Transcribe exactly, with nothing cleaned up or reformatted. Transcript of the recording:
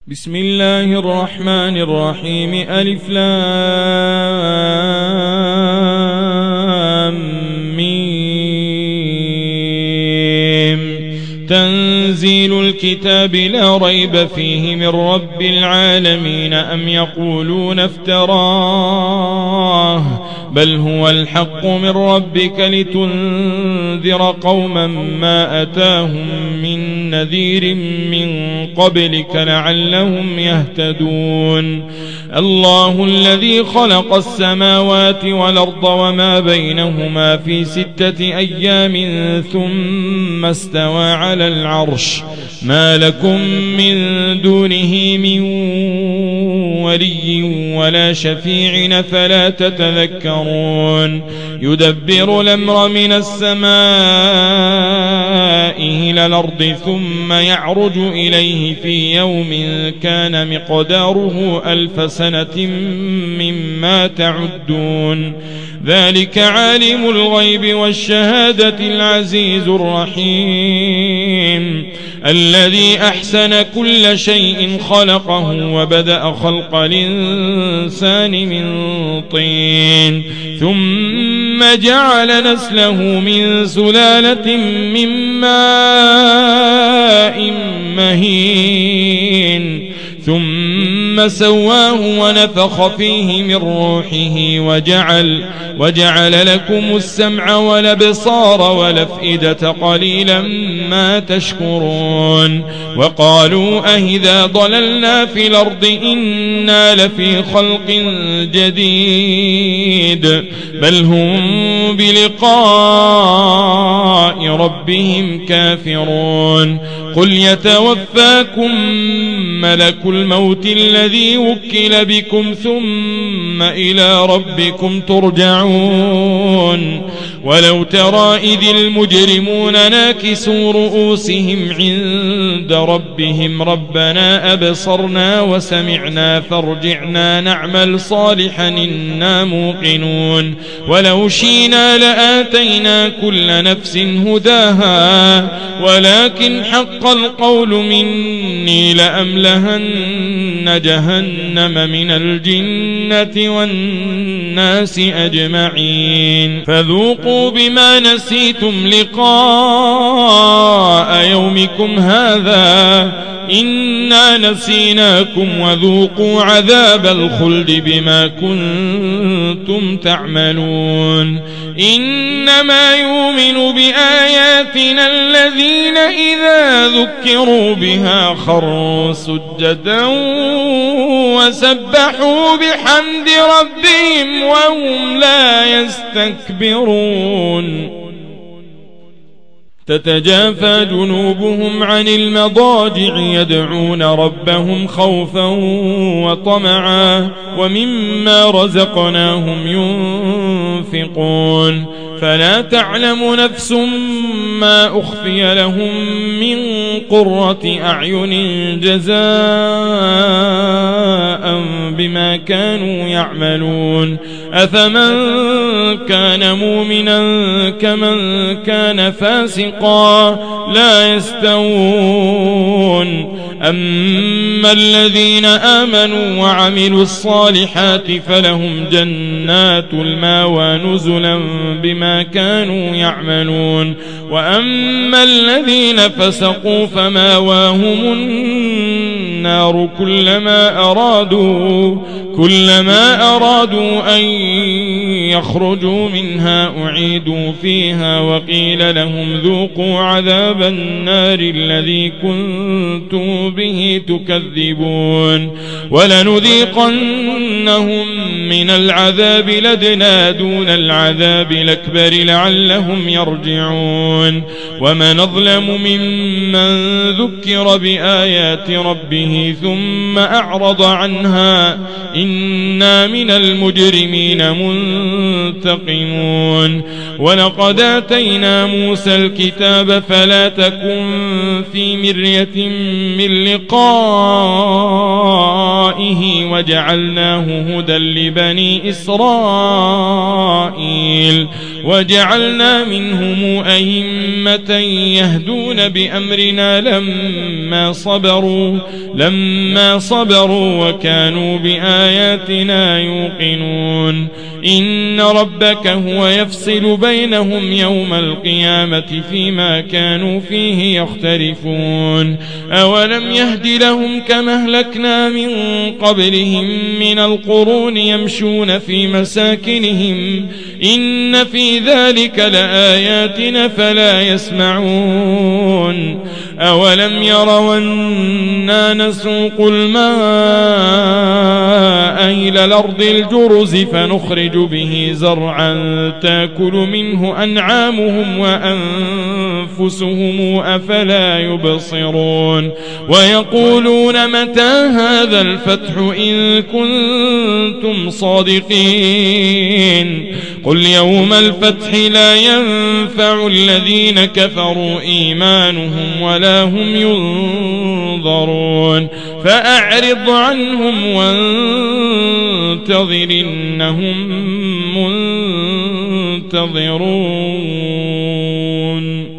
بسم الله الرحمن الرحيم. ألف لام ميم. تنزيل الكتاب لا ريب فيه من رب العالمين. أم يقولون افتراه بل هو الحق من ربك لتنذر قوما ما أتاهم من نذير من قبلك لعلهم يهتدون. الله الذي خلق السماوات والأرض وما بينهما في ستة أيام ثم استوى على العرش. ما لكم من دونه من ولي ولا شفيع فلا تتذكرون. يدبر الأمر من السماء إلى الأرض ثم يعرج إليه في يوم كان مقداره ألف سنة مما تعدون. ذلك عالم الغيب والشهادة العزيز الرحيم الذي أحسن كل شيء خلقه وبدأ خلق الإنسان من طين ثم جعل نسله من سلالة من ماء مهين ثم سواه ونفخ فيه من روحه وجعل, وجعل لكم السمع والأبصار والأفئدة قليلا ما تشكرون. وقالوا أهذا ضللنا في الأرض إنا لفي خلق جديد بل هم بلقاء ربهم كافرون. قل يتوفاكم ملك الموت الذي وكل بكم ثم إلى ربكم ترجعون. ولو ترى إذ المجرمون ناكسوا رؤوسهم عند ربهم ربنا أبصرنا وسمعنا فارجعنا نعمل صالحا إنا موقنون. ولو شينا لآتينا كل نفس هداها ولكن حق القول مني لأملهن جهنم من الجنة والناس أجمعين. فذوقوا بما نسيتم لقاء يومكم هذا إنا نسيناكم وذوقوا عذاب الخلد بما كنتم تعملون. إنما يؤمن بآياتنا الذين إذا ذكروا بها خروا سجدا وسبحوا بحمد ربهم وهم لا يستكبرون. تتجافى جنوبهم عن المضاجع يدعون ربهم خوفا وطمعا ومما رزقناهم ينفقون. فلا تعلم نفس ما أخفي لهم من قرة أعين جزاء بما كانوا يعملون. أفمن كان مؤمنا كمن كان فاسقا لا يستوون. أما الذين آمنوا وعملوا الصالحات فلهم جنات المأوى نزلا بما كانوا يعملون. وأما الذين فسقوا فمأواهم النار كلما أرادوا كلما أرادوا أن يخرجوا منها أعيدوا فيها وقيل لهم ذوقوا عذاب النار الذي كنتم به تكذبون. ولنذيقنهم من العذاب لدنا دون العذاب الأكبر لعلهم يرجعون. ومن أظلم ممن ذكر بآيات ربه ثم أعرض عنها إنا من المجرمين منتقمون. ولقد آتينا موسى الكتاب فلا تكن في مرية من لقائه وجعلناه هدى لبني إسرائيل. وجعلنا منهم أئمة يهدون بأمرنا لما صبروا لما صبروا وكانوا بآياتنا يوقنون إن ربك هو يفصل بينهم يوم القيامة فيما كانوا فيه يختلفون أولم يهد لهم كما أهلكنا من قبلهم من القرون يمشون في مساكنهم إن في ذلك لآياتنا فلا يسمعون أولم يروا أنا نسوق الماء إلى الأرض الجرز فنخرج به زرعا تأكل منه أنعامهم وأنفسهم أفلا يبصرون ويقولون متى هذا الفتح إن كنتم صادقين قل يوم الفتح لا ينفع الذين كفروا إيمانهم ولا هم ينظرون فأعرض عنهم وانتظر إنهم منتظرون.